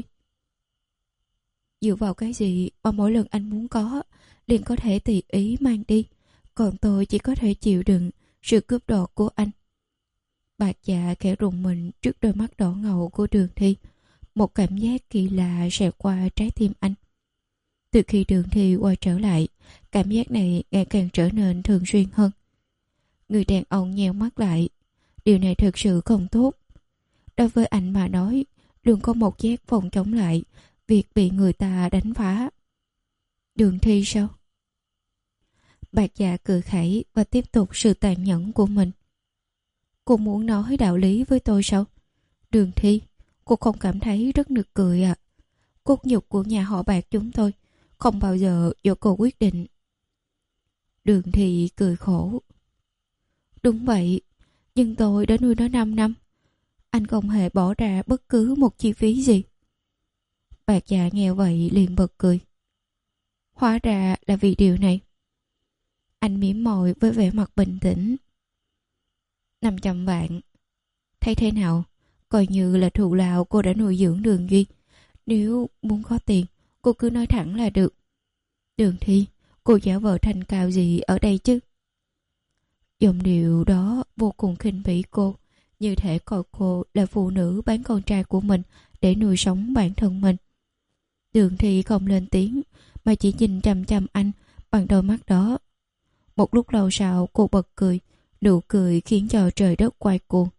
Dựa vào cái gì mà mỗi lần anh muốn có liền có thể tùy ý mang đi, còn tôi chỉ có thể chịu đựng sự cướp đoạt của anh? Bạc Dạ khẽ rùng mình trước đôi mắt đỏ ngầu của Đường Thi. Một cảm giác kỳ lạ xẹt qua trái tim anh. Từ khi Đường Thi quay trở lại, cảm giác này ngày càng trở nên thường xuyên hơn. Người đàn ông nheo mắt lại. Điều này thực sự không tốt. Đối với anh mà nói, luôn có một giác phòng chống lại việc bị người ta đánh phá. Đường Thi sao? Bạc Dạ cười khẩy và tiếp tục sự tàn nhẫn của mình. Cô muốn nói đạo lý với tôi sao? Đường Thi, cô không cảm thấy rất nực cười à? Cốt nhục của nhà họ Bạc chúng tôi không bao giờ do cô quyết định. Đường Thi cười khổ. Đúng vậy, nhưng tôi đã nuôi nó năm năm. Anh không hề bỏ ra bất cứ một chi phí gì. Bạc Dạ nghe vậy liền bật cười. Hóa ra là vì điều này. Anh mỉm môi với vẻ mặt bình tĩnh. Năm trăm vạn. Thấy thế nào? Coi như là thù lao cô đã nuôi dưỡng Đường Duy. Nếu muốn có tiền, cô cứ nói thẳng là được. Đường Thi, cô giả vờ thanh cao gì ở đây chứ? Giọng điệu đó vô cùng khinh bỉ cô, như thể coi cô là phụ nữ bán con trai của mình để nuôi sống bản thân mình. Đường Thi không lên tiếng, mà chỉ nhìn chăm chăm anh bằng đôi mắt đó. Một lúc lâu sau cô bật cười, nụ cười khiến cho trời đất quay cuồng.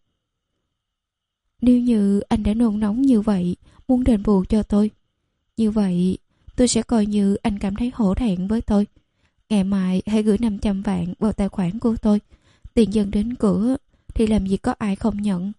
Nếu như anh đã nôn nóng như vậy, muốn đền bù cho tôi, như vậy tôi sẽ coi như anh cảm thấy hổ thẹn với tôi. Ngày mai hãy gửi năm trăm vạn vào tài khoản của tôi. Tiền dần đến cửa thì làm gì có ai không nhận.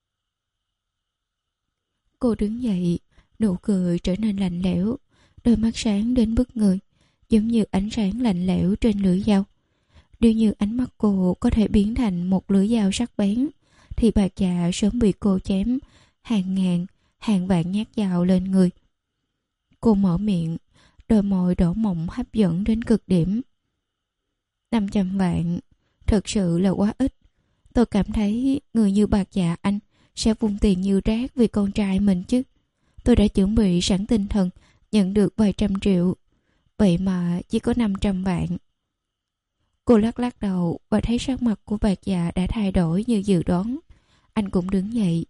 Cô đứng dậy, nụ cười trở nên lạnh lẽo, đôi mắt sáng đến bức người, giống như ánh sáng lạnh lẽo trên lưỡi dao. Nếu như ánh mắt cô có thể biến thành một lưỡi dao sắc bén, thì Bạc Dạ sớm bị cô chém hàng ngàn, hàng vạn nhát dao lên người. Cô mở miệng, đôi môi đỏ mọng hấp dẫn đến cực điểm. Năm trăm vạn thật sự là quá ít. Tôi cảm thấy người như Bạc Dạ anh sẽ vung tiền như rác vì con trai mình chứ. Tôi đã chuẩn bị sẵn tinh thần nhận được vài trăm triệu, vậy mà chỉ có năm trăm vạn. Cô lắc lắc đầu và thấy sắc mặt của Bạc Dạ đã thay đổi như dự đoán. Anh cũng đứng dậy.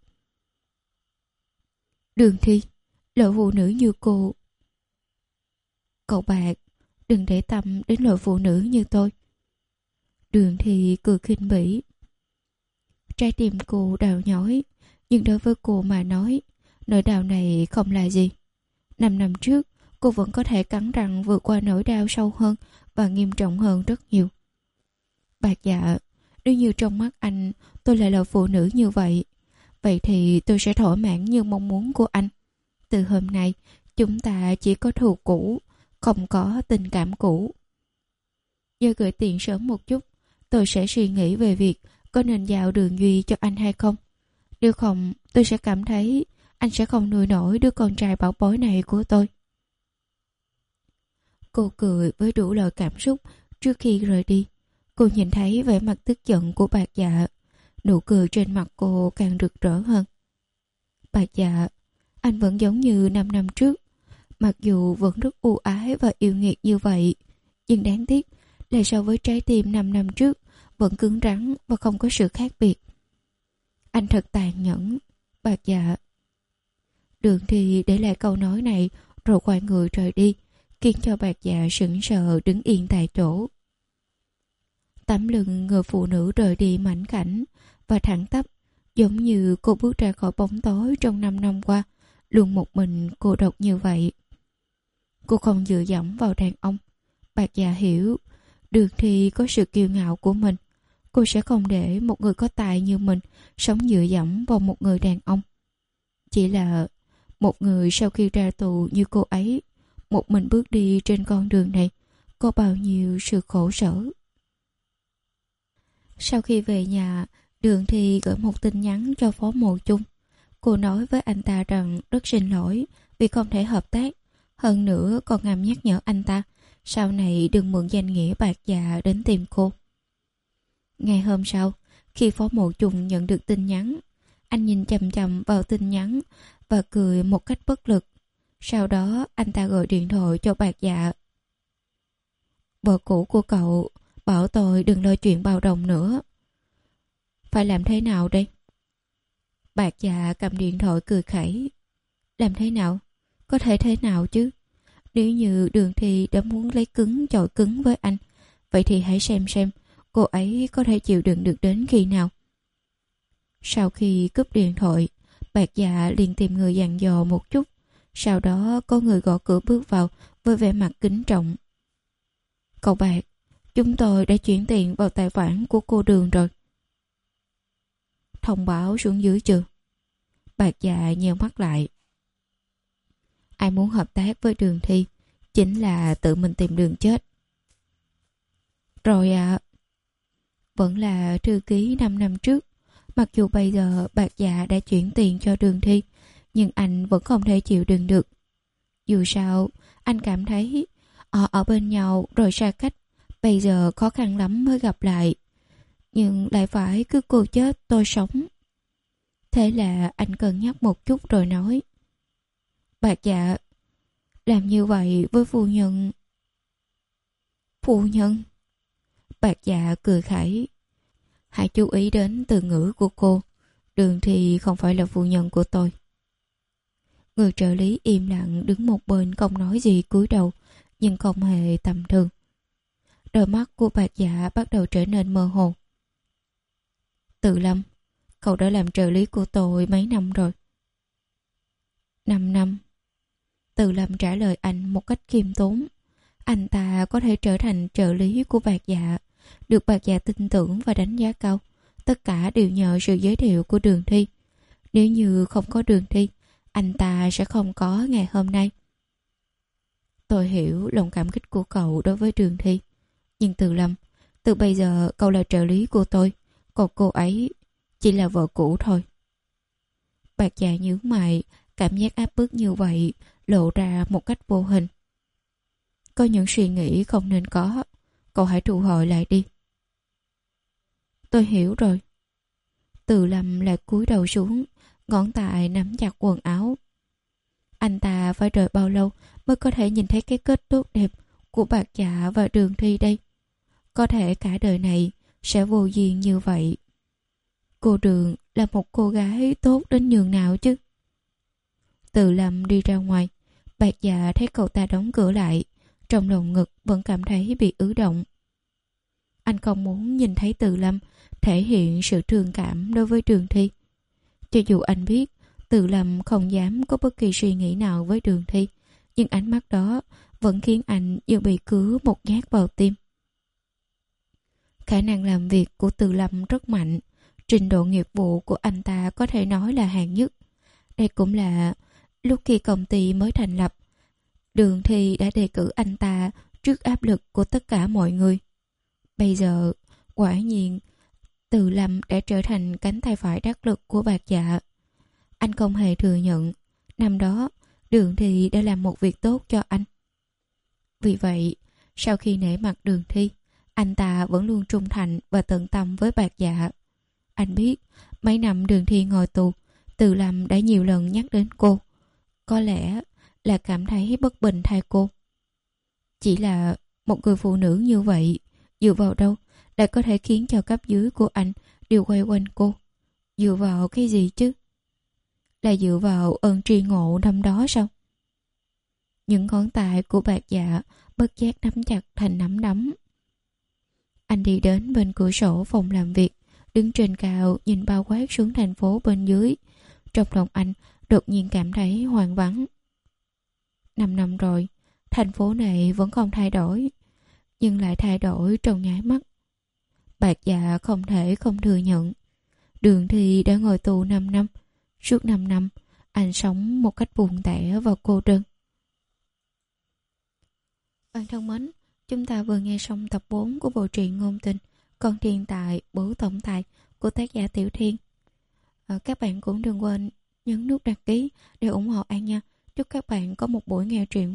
Đường Thi, loại phụ nữ như cô. Cậu Bạc, đừng để tâm đến loại phụ nữ như tôi. Đường Thi cười khinh bỉ. Trái tim cô đau nhói, nhưng đối với cô mà nói, nỗi đau này không là gì. Năm năm trước, cô vẫn có thể cắn răng vượt qua nỗi đau sâu hơn và nghiêm trọng hơn rất nhiều. Bạc Dạ, nếu như trong mắt anh tôi lại là phụ nữ như vậy, vậy thì tôi sẽ thỏa mãn như mong muốn của anh. Từ hôm nay, chúng ta chỉ có thù cũ, không có tình cảm cũ. Giờ gửi tiền sớm một chút, tôi sẽ suy nghĩ về việc có nên giao Đường Duy cho anh hay không. Nếu không, tôi sẽ cảm thấy anh sẽ không nuôi nổi đứa con trai bảo bối này của tôi. Cô cười với đủ loại cảm xúc trước khi rời đi. Cô nhìn thấy vẻ mặt tức giận của Bạc Dạ, nụ cười trên mặt cô càng rực rỡ hơn. Bạc Dạ, anh vẫn giống như năm năm trước, mặc dù vẫn rất ưu ái và yêu nghiệt như vậy, nhưng đáng tiếc là so với trái tim năm năm trước vẫn cứng rắn và không có sự khác biệt. Anh thật tàn nhẫn, Bạc Dạ. Đường Thi để lại câu nói này rồi quay người rời đi, khiến cho Bạc Dạ sững sờ đứng yên tại chỗ. Tấm lưng người phụ nữ rời đi mảnh khảnh và thẳng tắp, giống như cô bước ra khỏi bóng tối trong năm năm qua, luôn một mình cô độc như vậy. Cô không dựa dẫm vào đàn ông. Bạc Dạ hiểu, Đường Thi có sự kiêu ngạo của mình. Cô sẽ không để một người có tài như mình sống dựa dẫm vào một người đàn ông. Chỉ là một người sau khi ra tù như cô ấy, một mình bước đi trên con đường này, có bao nhiêu sự khổ sở. Sau khi về nhà, Đường Thi gửi một tin nhắn cho Phó Mộ Chung. Cô nói với anh ta rằng rất xin lỗi vì không thể hợp tác. Hơn nữa còn ngầm nhắc nhở anh ta sau này đừng mượn danh nghĩa Bạc Dạ đến tìm cô. Ngày hôm sau, khi Phó Mộ Chung nhận được tin nhắn, anh nhìn chằm chằm vào tin nhắn và cười một cách bất lực. Sau đó anh ta gọi điện thoại cho Bạc Dạ. Vợ cũ của cậu bảo tôi đừng lo chuyện bao đồng nữa. Phải làm thế nào đây? Bạc Dạ cầm điện thoại cười khẩy. Làm thế nào? Có thể thế nào chứ? Nếu như Đường Thi đã muốn lấy cứng chọi cứng với anh, vậy thì hãy xem xem cô ấy có thể chịu đựng được đến khi nào. Sau khi cúp điện thoại, Bạc Dạ liền tìm người dặn dò một chút. Sau đó có người gõ cửa bước vào với vẻ mặt kính trọng. Cậu Bạc, chúng tôi đã chuyển tiền vào tài khoản của cô Đường rồi. Thông báo xuống dưới chưa? Bạc Dạ nheo mắt lại. Ai muốn hợp tác với Đường Thi chính là tự mình tìm đường chết. Rồi ạ. À, vẫn là thư ký năm năm trước. Mặc dù bây giờ Bạc Dạ đã chuyển tiền cho Đường Thi, nhưng anh vẫn không thể chịu đựng được. Dù sao, anh cảm thấy họ ở bên nhau rồi xa cách, bây giờ khó khăn lắm mới gặp lại. Nhưng lại phải cứ cô chết tôi sống. Thế là anh cân nhắc một chút rồi nói. Bạc Dạ, làm như vậy với phu nhân. Phu nhân? Bạc Dạ cười khẩy. Hãy chú ý đến từ ngữ của cô. Đường Thi không phải là phu nhân của tôi. Người trợ lý im lặng đứng một bên không nói gì, cúi đầu, nhưng không hề tầm thường. Đôi mắt của Bạc Dạ bắt đầu trở nên mơ hồ. Từ Lâm, cậu đã làm trợ lý của tôi mấy năm rồi? Năm năm. Từ Lâm trả lời anh một cách khiêm tốn. Anh ta có thể trở thành trợ lý của Bạc Dạ, được Bạc Dạ tin tưởng và đánh giá cao. Tất cả đều nhờ sự giới thiệu của Đường Thi. Nếu như không có Đường Thi, anh ta sẽ không có ngày hôm nay. Tôi hiểu lòng cảm kích của cậu đối với Đường Thi. Nhưng Từ Lâm, từ bây giờ cậu là trợ lý của tôi, còn cô ấy chỉ là vợ cũ thôi. Bạc Dạ nhướng mày, cảm giác áp bức như vậy lộ ra một cách vô hình. Có những suy nghĩ không nên có, cậu hãy thu hồi lại đi. Tôi hiểu rồi. Từ Lâm lại cúi đầu xuống, ngón tay nắm chặt quần áo. Anh ta phải đợi bao lâu mới có thể nhìn thấy cái kết tốt đẹp của Bạc Dạ và Đường Thi đây? Có thể cả đời này sẽ vô duyên như vậy. Cô Đường là một cô gái tốt đến nhường nào chứ? Từ Lâm đi ra ngoài, Bạc Dạ thấy cậu ta đóng cửa lại, trong lồng ngực vẫn cảm thấy bị ứ động. Anh không muốn nhìn thấy Từ Lâm thể hiện sự thương cảm đối với Đường Thi. Cho dù anh biết Từ Lâm không dám có bất kỳ suy nghĩ nào với Đường Thi, nhưng ánh mắt đó vẫn khiến anh như bị cứa một nhát vào tim. Khả năng làm việc của Từ Lâm rất mạnh, trình độ nghiệp vụ của anh ta có thể nói là hạng nhất. Đây cũng là lúc khi công ty mới thành lập, Đường Thi đã đề cử anh ta trước áp lực của tất cả mọi người. Bây giờ, quả nhiên, Từ Lâm đã trở thành cánh tay phải đắc lực của Bạc Dạ. Anh không hề thừa nhận, năm đó Đường Thi đã làm một việc tốt cho anh. Vì vậy, sau khi nể mặt Đường Thi, Anh ta vẫn luôn trung thành và tận tâm với Bạc Dạ. Anh biết mấy năm Đường Thi ngồi tù, Từ Lâm đã nhiều lần nhắc đến cô. Có lẽ là cảm thấy bất bình thay cô. Chỉ là một người phụ nữ như vậy, dựa vào đâu lại có thể khiến cho cấp dưới của anh đều quay quanh cô? Dựa vào cái gì chứ? Là dựa vào ơn tri ngộ năm đó sao? Những ngón tay của Bạc Dạ bất giác nắm chặt thành nắm đấm. Anh đi đến bên cửa sổ phòng làm việc, đứng trên cao nhìn bao quát xuống thành phố bên dưới. Trong lòng anh đột nhiên cảm thấy hoang vắng. Năm năm rồi, thành phố này vẫn không thay đổi, nhưng lại thay đổi trong nháy mắt. Bạc Dạ không thể không thừa nhận. Đường Thi đã ngồi tù năm năm. Suốt năm năm, anh sống một cách buồn tẻ và cô đơn. Bạn thân mến, chúng ta vừa nghe xong tập bốn của bộ truyện Ngôn Tình, Con Thiên Tài, Bửu Tổng Tài của tác giả Tiểu Thiên. À, các bạn cũng đừng quên nhấn nút đăng ký để ủng hộ An nha. Chúc các bạn có một buổi nghe truyện